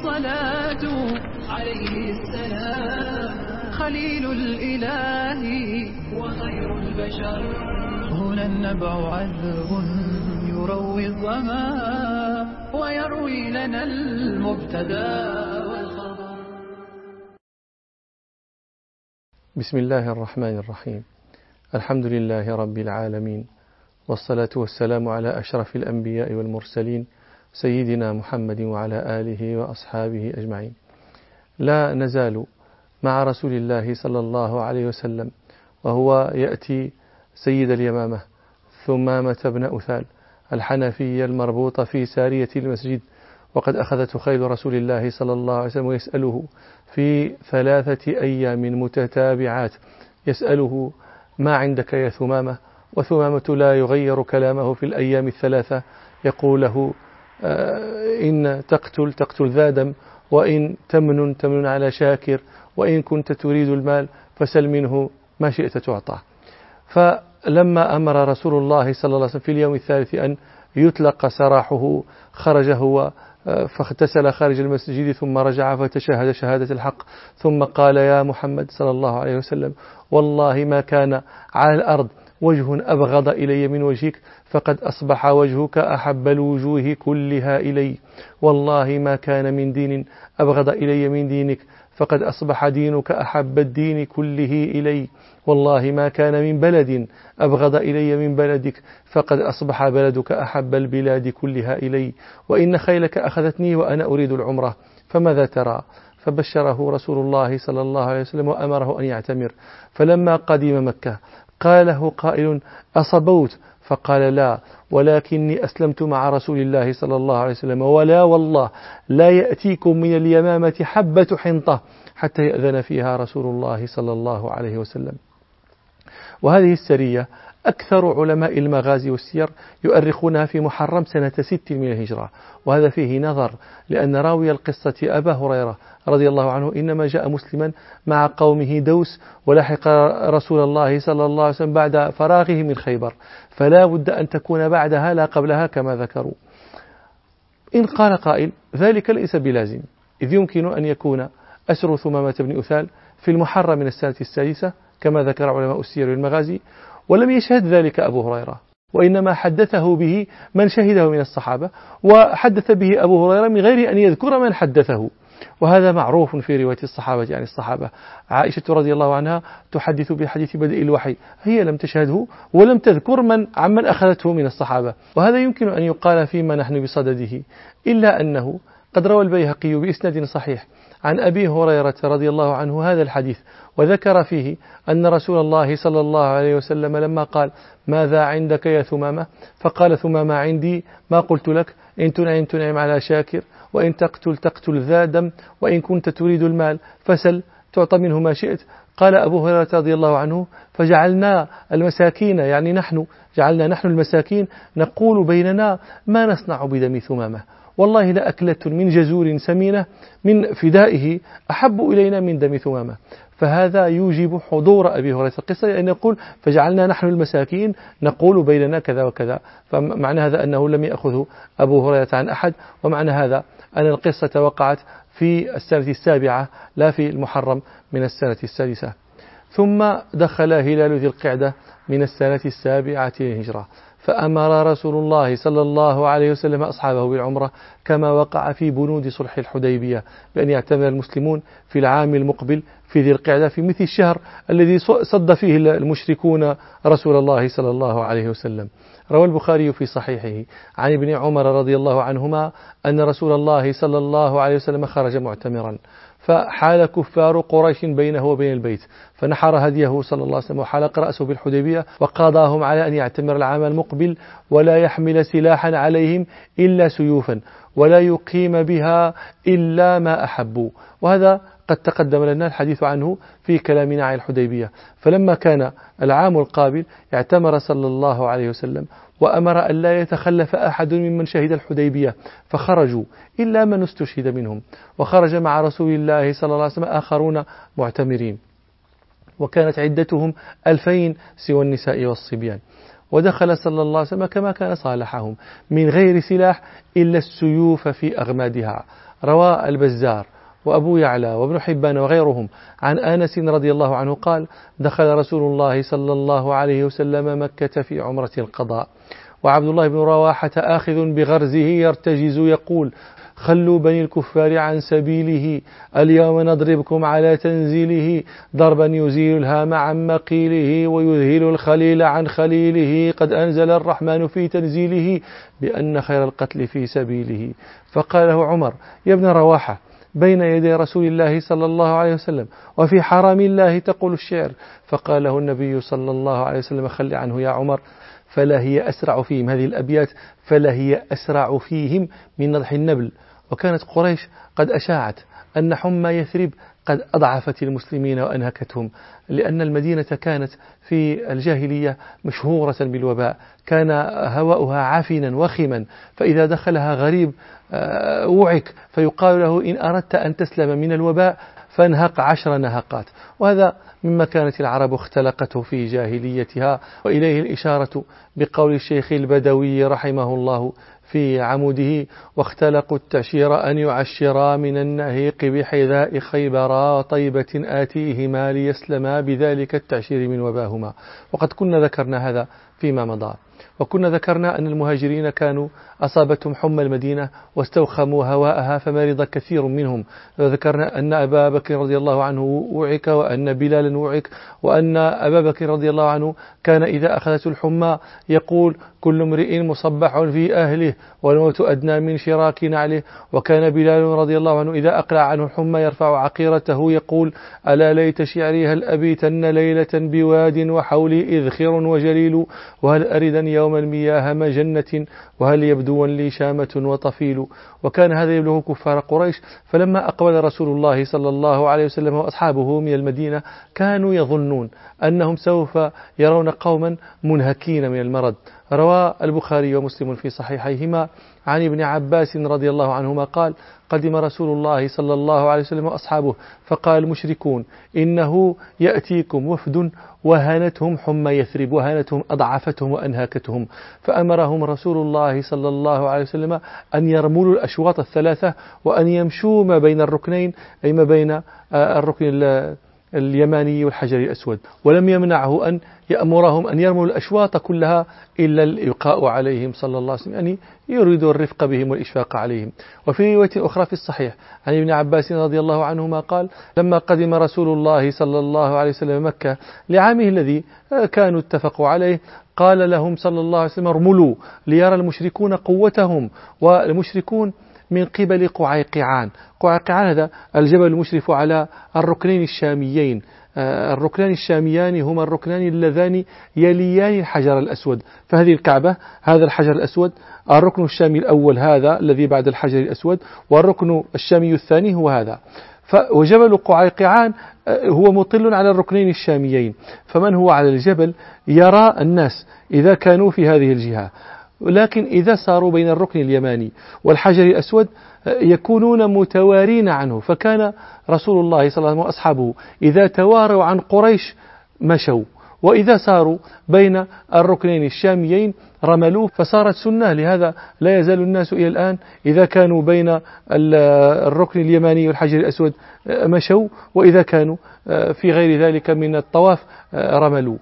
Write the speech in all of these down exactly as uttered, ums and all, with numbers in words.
الصلاة عليه السلام خليل الإله وخير البشر. هنا النبع عذب يروي الظما ويروي لنا المبتدا والخبر. بسم الله الرحمن الرحيم. الحمد لله رب العالمين، والصلاة والسلام على أشرف الأنبياء والمرسلين سيدنا محمد وعلى آله وأصحابه أجمعين. لا نزال مع رسول الله صلى الله عليه وسلم وهو يأتي سيد اليمامة ثمامة بن أثال الحنفية المربوطة في سارية المسجد، وقد أخذته خيل رسول الله صلى الله عليه وسلم ويسأله في ثلاثة أيام متتابعات، يسأله ما عندك يا ثمامة؟ وثمامة لا يغير كلامه في الأيام الثلاثة، يقول له إن تقتل تقتل ذا دم، وإن تمن تمن على شاكر، وإن كنت تريد المال فسل منه ما شئت تعطى. فلما أمر رسول الله صلى الله عليه وسلم في اليوم الثالث أن يطلق سراحه خرج هو فاغتسل خارج المسجد ثم رجع فتشهد شهادة الحق، ثم قال يا محمد صلى الله عليه وسلم والله ما كان على الأرض وجه أبغض إلي من وجهك، فقد أصبح وجهك أحب الوجوه كلها إلي. والله ما كان من دين أبغض إلي من دينك، فقد أصبح دينك أحب الدين كله إلي. والله ما كان من بلد أبغض إلي من بلدك، فقد أصبح بلدك أحب البلاد كلها إلي. وإن خيلك أخذتني وأنا أريد العمرة، فماذا ترى؟ فبشره رسول الله صلى الله عليه وسلم وأمره أن يعتمر. فلما قدم مكة قال له قائل أصبوت؟ فقال لا، ولكني أسلمت مع رسول الله صلى الله عليه وسلم، ولا والله لا يأتيكم من اليمامة حبة حنطة حتى يأذن فيها رسول الله صلى الله عليه وسلم. وهذه السرية أكثر علماء المغازي والسير يؤرخونها في محرم سنة ست من الهجرة، وهذا فيه نظر، لأن راوي القصة أبا هريرة رضي الله عنه إنما جاء مسلما مع قومه دوس، ولحق رسول الله صلى الله عليه وسلم بعد فراغه من خيبر، فلا بد أن تكون بعدها لا قبلها كما ذكروا. إن قال قائل ذلك ليس بلازم، إذ يمكن أن يكون أسر ثمامة بن أثال في المحرم من السنة السادسة كما ذكر علماء السير والمغازي، ولم يشهد ذلك أبو هريرة، وإنما حدثه به من شهده من الصحابة، وحدث به أبو هريرة من غير أن يذكر من حدثه، وهذا معروف في رواية الصحابة عن الصحابة. عائشة رضي الله عنها تحدث بحديث بدء الوحي، هي لم تشهده ولم تذكر من عمن أخذته من الصحابة، وهذا يمكن أن يقال فيما نحن بصدده، إلا أنه قد روى البيهقي بإسناد صحيح عن أبي هريرة رضي الله عنه هذا الحديث، وذكر فيه أن رسول الله صلى الله عليه وسلم لما قال ماذا عندك يا ثمامة؟ فقال ثمامة عندي ما قلت لك، إن تنعم تنعم على شاكر، وإن تقتل تقتل ذا دم، وإن كنت تريد المال فسل تعطى منه ما شئت. قال أبو هريرة رضي الله عنه فجعلنا المساكين، يعني نحن جعلنا نحن المساكين نقول بيننا ما نصنع بدم ثمامة، والله لأكلة من جزور سمينة من فدائه أحب إلينا من دم ثمامة. فهذا يوجب حضور أبي هريرة القصة، لأن يقول فجعلنا نحن المساكين نقول بيننا كذا وكذا، فمعنى هذا أنه لم يأخذه أبو هريرة عن أحد، ومعنى هذا أن القصة وقعت في السنة السابعة لا في المحرم من السنة السادسة. ثم دخل هلال ذي القعدة من السنة السابعة للهجرة، فأمر رسول الله صلى الله عليه وسلم أصحابه بالعمرة كما وقع في بنود صلح الحديبية، بأن يعتمر المسلمون في العام المقبل في ذي القعدة في مثل الشهر الذي صد فيه المشركون رسول الله صلى الله عليه وسلم. روى البخاري في صحيحه عن ابن عمر رضي الله عنهما أن رسول الله صلى الله عليه وسلم خرج معتمرا، فحال كفار قريش بينه وبين البيت، فنحر هديه صلى الله عليه وسلم وحلق رأسه بالحديبية، وقاضاهم على أن يعتمر العام المقبل ولا يحمل سلاحا عليهم إلا سيوفا، ولا يقيم بها إلا ما أحبوا. وهذا قد تقدم لنا الحديث عنه في كلامنا عن الحديبية. فلما كان العام القابل اعتمر صلى الله عليه وسلم وأمر أن لا يتخلف أحد ممن شهد الحديبية، فخرجوا إلا من استشهد منهم، وخرج مع رسول الله صلى الله عليه وسلم آخرون معتمرين، وكانت عدتهم ألفين سوى النساء والصبيان. ودخل صلى الله عليه وسلم كما كان صالحهم من غير سلاح إلا السيوف في أغمادها. روى البزار وأبو يعلى وابن حبان وغيرهم عن أنس رضي الله عنه قال: دخل رسول الله صلى الله عليه وسلم مكة في عمرة القضاء، وعبد الله بن رواحة آخذ بغرزه يرتجز يقول: خلوا بني الكفار عن سبيله، اليوم نضربكم على تنزيله، ضربا يزيل الهام عن مقيله ويذهل الخليل عن خليله، قد أنزل الرحمن في تنزيله بأن خير القتل في سبيله. فقال له عمر: يا ابن رواحة، بين يدي رسول الله صلى الله عليه وسلم وفي حرم الله تقول الشعر. فقال له النبي صلى الله عليه وسلم: خل عنه يا عمر، فلا هي أسرع فيهم، هذه الأبيات فلا هي أسرع فيهم من نضح النبل. وكانت قريش قد أشاعت أن حمى يثرب قد أضعفت المسلمين وأنهكتهم، لأن المدينة كانت في الجاهلية مشهورة بالوباء، كان هواؤها عفنا وخما، فإذا دخلها غريب وعك، فيقال له: إن أردت أن تسلم من الوباء فانهق عشر نهقات. وهذا مما كانت العرب اختلقته في جاهليتها، وإليه الإشارة بقول الشيخ البدوي رحمه الله في عموده: واختلقوا التعشير أن يعشرا من النهيق بحذاء خيبرا طيبة آتيهما ليسلما بذلك التعشير من وباهما. وقد كنا ذكرنا هذا فيما مضى، وكنا ذكرنا أن المهاجرين كانوا أصابتهم حمى المدينة واستوخموا هواءها فمرض كثير منهم. ذكرنا أن أبا بكر رضي الله عنه وعك، وأن بلالا وعك، وأن أبا بكر رضي الله عنه كان إذا أخذته الحمى يقول: كل امرئ مصبح في أهله والموت أدنى من شراك نعله. وكان بلال رضي الله عنه إذا أقلع عنه الحمى يرفع عقيرته يقول: ألا ليت شعري هل أبيتن ليلة بواد وحولي إذخر وجليل، وهل أردا يوم المياه مجنة، وهل يبدو لي شامة وطفيل. وكان هذا يبلغ كفار قريش، فلما أقبل رسول الله صلى الله عليه وسلم وأصحابه من المدينة كانوا يظنون أنهم سوف يرون قوما منهكين من المرض. روى البخاري ومسلم في صحيحيهما عن ابن عباس رضي الله عنهما قال: قدم رسول الله صلى الله عليه وسلم وأصحابه، فقال المشركون: إنه يأتيكم وفد وهنتهم حمى يثرب، وهنتهم أضعفتهم وأنهاكتهم، فأمرهم رسول الله صلى الله عليه وسلم أن يرملوا الأشواط الثلاثة وأن يمشوا ما بين الركنين، أي ما بين الركن اليماني والحجر الأسود، ولم يمنعه أن يأمرهم أن يرموا الأشواط كلها إلا الإبقاء عليهم صلى الله عليه وسلم، يعني يريد الرفق بهم والإشفاق عليهم. وفي رواية أخرى في الصحيح عن ابن عباس رضي الله عنهما قال: لما قدم رسول الله صلى الله عليه وسلم مكة لعامه الذي كانوا اتفقوا عليه، قال لهم صلى الله عليه وسلم: ارملوا ليرى المشركون قوتهم. والمشركون من قبل قعيقعان. قعيقعان هذا الجبل المشرف على الركنين الشاميين. الركنان الشاميان هما الركنان اللذان يليان الحجر الأسود، فهذه الكعبة هذا الحجر الأسود، الركن الشامي الأول هذا الذي بعد الحجر الأسود، والركن الشامي الثاني هو هذا. وجبل قعيقعان هو مطل على الركنين الشاميين، فمن هو على الجبل يرى الناس إذا كانوا في هذه الجهة، ولكن إذا صاروا بين الركن اليماني والحجر الأسود يكونون متوارين عنه. فكان رسول الله صلى الله عليه وسلم وأصحابه إذا تواروا عن قريش مشوا، وإذا صاروا بين الركنين الشاميين رملوه، فصارت سنة. لهذا لا يزال الناس إلى الآن إذا كانوا بين الركن اليماني والحجر الأسود مشوا، وإذا كانوا في غير ذلك من الطواف رملوا.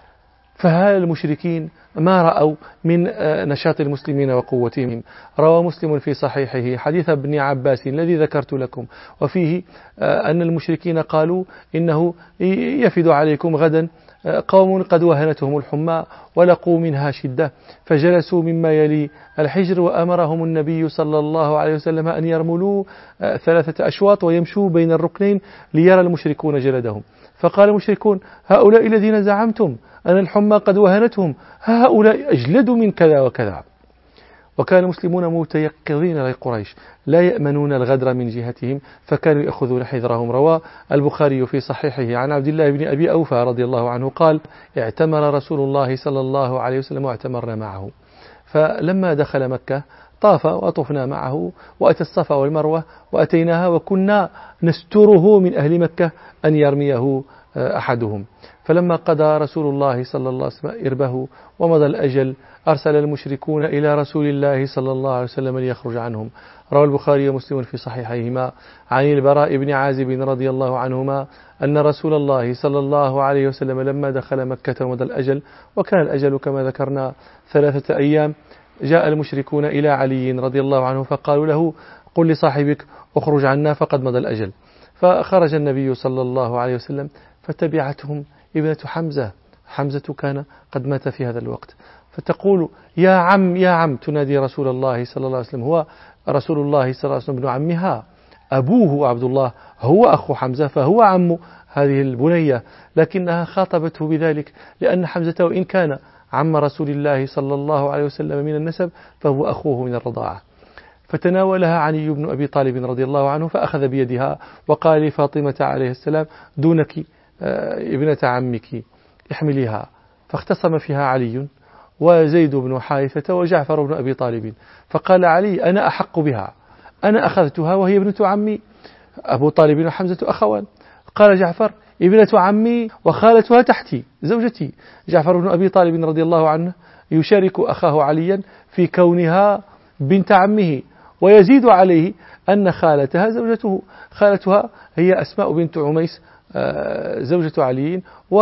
فهل المشركين ما رأوا من نشاط المسلمين وقوتهم؟ روى مسلم في صحيحه حديث ابن عباس الذي ذكرت لكم، وفيه أن المشركين قالوا: إنه يفد عليكم غدا قوم قد وهنتهم الحمى ولقوا منها شدة، فجلسوا مما يلي الحجر، وأمرهم النبي صلى الله عليه وسلم أن يرملوا ثلاثة أشواط ويمشوا بين الركنين ليرى المشركون جلدهم. فقال المشركون: هؤلاء الذين زعمتم أن الحمى قد وهنتهم هؤلاء أجلد من كذا وكذا. وكان المسلمون متيقظين لقريش لا يأمنون الغدر من جهتهم، فكانوا يأخذون حذرهم. روى البخاري في صحيحه عن عبد الله بن أبي أوفى رضي الله عنه قال: اعتمر رسول الله صلى الله عليه وسلم واعتمرنا معه، فلما دخل مكة طاف وطفنا معه، وأتى الصفا والمروة وأتيناها، وكنا نستره من أهل مكة أن يرميه أحدهم. فلما قضى رسول الله صلى الله عليه وسلم إربه ومضى الأجل أرسل المشركون إلى رسول الله صلى الله عليه وسلم ليخرج عنهم. روى البخاري ومسلم في صحيحيهما عن البراء بن عازب رضي الله عنهما أن رسول الله صلى الله عليه وسلم لما دخل مكة ومضى الأجل، وكان الأجل كما ذكرنا ثلاثة أيام، جاء المشركون إلى علي رضي الله عنه فقالوا له: قل لصاحبك اخرج عنا فقد مضى الأجل. فخرج النبي صلى الله عليه وسلم فتبعتهم ابنة حمزة. حمزة كان قد مات في هذا الوقت، فتقول: يا عم يا عم، تنادي رسول الله صلى الله عليه وسلم. هو رسول الله صلى الله عليه وسلم ابن عمها، أبوه عبد الله هو أخو حمزة فهو عم هذه البنية، لكنها خاطبته بذلك لأن حمزة وإن كان عم رسول الله صلى الله عليه وسلم من النسب فهو أخوه من الرضاعة. فتناولها علي بن أبي طالب رضي الله عنه فأخذ بيدها وقال لفاطمة عليه السلام: دونك ابنة عمك احمليها. فاختصم فيها علي وزيد بن حارثة وجعفر بن أبي طالب، فقال علي: أنا أحق بها، أنا أخذتها وهي ابنة عمي، أبو طالب وحمزة أخوان. قال جعفر: ابنة عمي وخالتها تحتي زوجتي. جعفر بن أبي طالب رضي الله عنه يشارك أخاه عليا في كونها بنت عمه، ويزيد عليه أن خالتها زوجته، خالتها هي أسماء بنت عميس زوجة علي،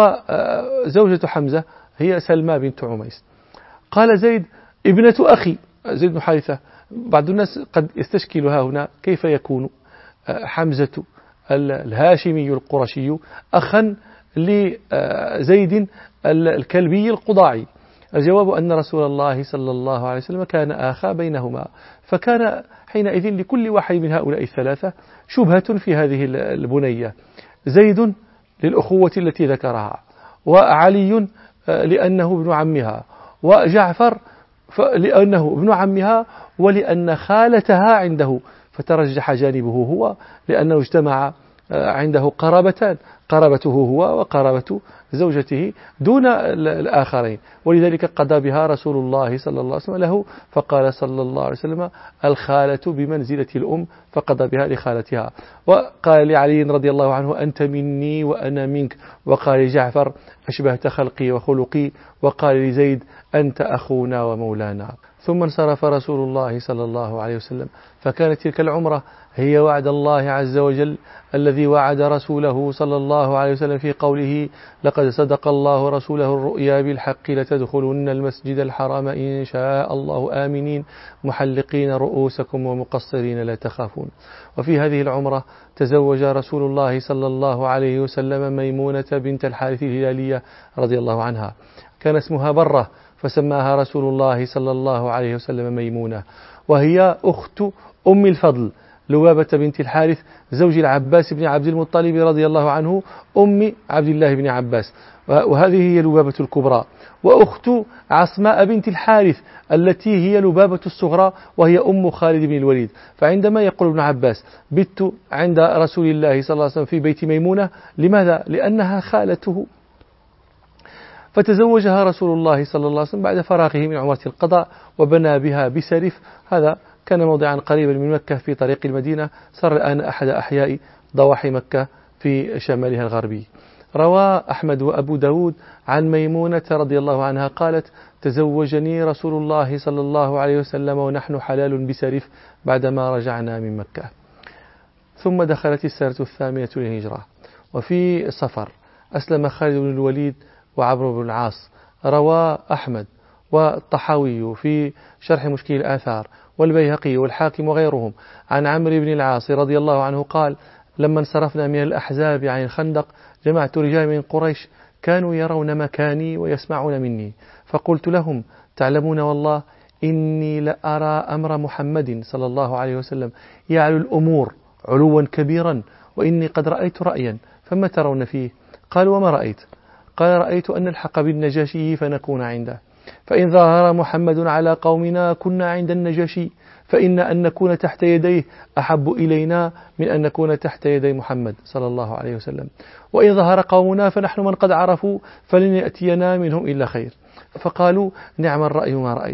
وزوجة حمزة هي سلمى بنت عميس. قال زيد: ابنة أخي زيد بن حارثة. بعض الناس قد يستشكلها هنا، كيف يكون حمزة الهاشمي القرشي أخا لزيد الكلبي القضاعي؟ الجواب أن رسول الله صلى الله عليه وسلم كان آخا بينهما، فكان حينئذ لكل واحد من هؤلاء الثلاثة شبهة في هذه البنية. زيد للأخوة التي ذكرها، وعلي لأنه ابن عمها، وجعفر لأنه ابن عمها، ولأن خالتها عنده فترجح جانبه هو، لأنه اجتمع عنده قرابتان، قرابته هو وقرابة زوجته دون الآخرين، ولذلك قضى بها رسول الله صلى الله عليه وسلم له، فقال صلى الله عليه وسلم: الخالة بمنزلة الأم، فقضى بها لخالتها. وقال لعلي رضي الله عنه: أنت مني وأنا منك. وقال لجعفر: أشبهت خلقي وخلقي. وقال لزيد: أنت أخونا ومولانا. ثم انصرف رسول الله صلى الله عليه وسلم، فكانت تلك العمرة هي وعد الله عز وجل الذي وعد رسوله صلى الله عليه وسلم في قوله: لقد صدق الله رسوله الرؤيا بالحق لتدخلن المسجد الحرام إن شاء الله آمنين محلقين رؤوسكم ومقصرين لا تخافون. وفي هذه العمرة تزوج رسول الله صلى الله عليه وسلم ميمونة بنت الحارث الهلالية رضي الله عنها، كان اسمها برة، فسماها رسول الله صلى الله عليه وسلم ميمونة، وهي أخت أم الفضل لبابة بنت الحارث زوج العباس بن عبد المطلب رضي الله عنه أم عبد الله بن عباس، وهذه هي لبابة الكبرى. وأخت عصماء بنت الحارث التي هي لبابة الصغرى وهي أم خالد بن الوليد. فعندما يقول ابن عباس: بت عند رسول الله صلى الله عليه وسلم في بيت ميمونة، لماذا؟ لأنها خالته. فتزوجها رسول الله صلى الله عليه وسلم بعد فراغه من عمرة القضاء، وبنى بها بسرف، هذا كان موضعا قريبا من مكة في طريق المدينة، صار الآن أحد أحياء ضواحي مكة في شمالها الغربي. روى أحمد وأبو داود عن ميمونة رضي الله عنها قالت: تزوجني رسول الله صلى الله عليه وسلم ونحن حلال بسرف بعدما رجعنا من مكة. ثم دخلت السنة الثامنة للهجرة، وفي صفر أسلم خالد بن الوليد وعمرو بن العاص. روى أحمد والطحاوي في شرح مشكل الآثار والبيهقي والحاكم وغيرهم عن عمرو بن العاص رضي الله عنه قال: لما انصرفنا من الأحزاب عن الخندق جمعت رجال من قريش كانوا يرون مكاني ويسمعون مني، فقلت لهم: تعلمون والله إني لأرى أمر محمد صلى الله عليه وسلم يعلو الأمور علوا كبيرا، وإني قد رأيت رأيا، فما ترون فيه؟ قالوا: وما رأيت؟ قال: رأيت أن نلحق بالنجاشي فنكون عنده، فإن ظهر محمد على قومنا كنا عند النجاشي، فإن أن نكون تحت يديه أحب إلينا من أن نكون تحت يدي محمد صلى الله عليه وسلم، وإن ظهر قومنا فنحن من قد عرفوا فلن يأتينا منهم إلا خير. فقالوا: نعم الرأي ما رأيت.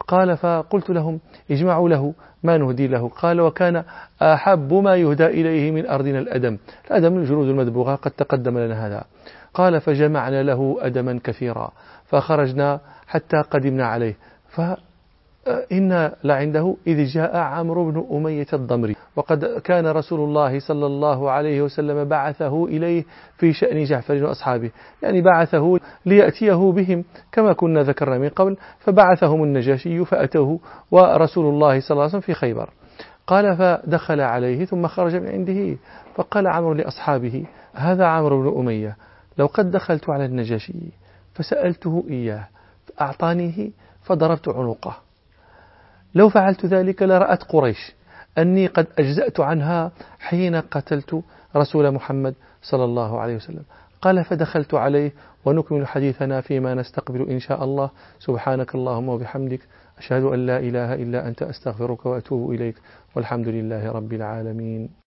قال فقلت لهم اجمعوا له ما نهدي له. قال وكان أحب ما يهدى إليه من أرضنا الأدم. الأدم الجلود المدبوغة، قد تقدم لنا هذا. قال فجمعنا له أدما كثيرا فخرجنا حتى قدمنا عليه فإن لعنده إذ جاء عمرو بن أمية الضمري، وقد كان رسول الله صلى الله عليه وسلم بعثه إليه في شأن جعفر وأصحابه، يعني بعثه ليأتيه بهم كما كنا ذكرنا من قبل، فبعثهم النجاشي فأتوه ورسول الله صلى الله عليه وسلم في خيبر. قال فدخل عليه ثم خرج من عنده، فقال عمرو لأصحابه هذا عمرو بن أمية، لو قد دخلت على النجاشي فسألته إياه فأعطانيه فضربت عنقه، لو فعلت ذلك لرأت قريش أني قد أجزأت عنها حين قتلت رسول محمد صلى الله عليه وسلم. قال فدخلت عليه ونكمل حديثنا فيما نستقبل إن شاء الله. سبحانك اللهم وبحمدك، أشهد أن لا إله إلا أنت، أستغفرك وأتوب إليك، والحمد لله رب العالمين.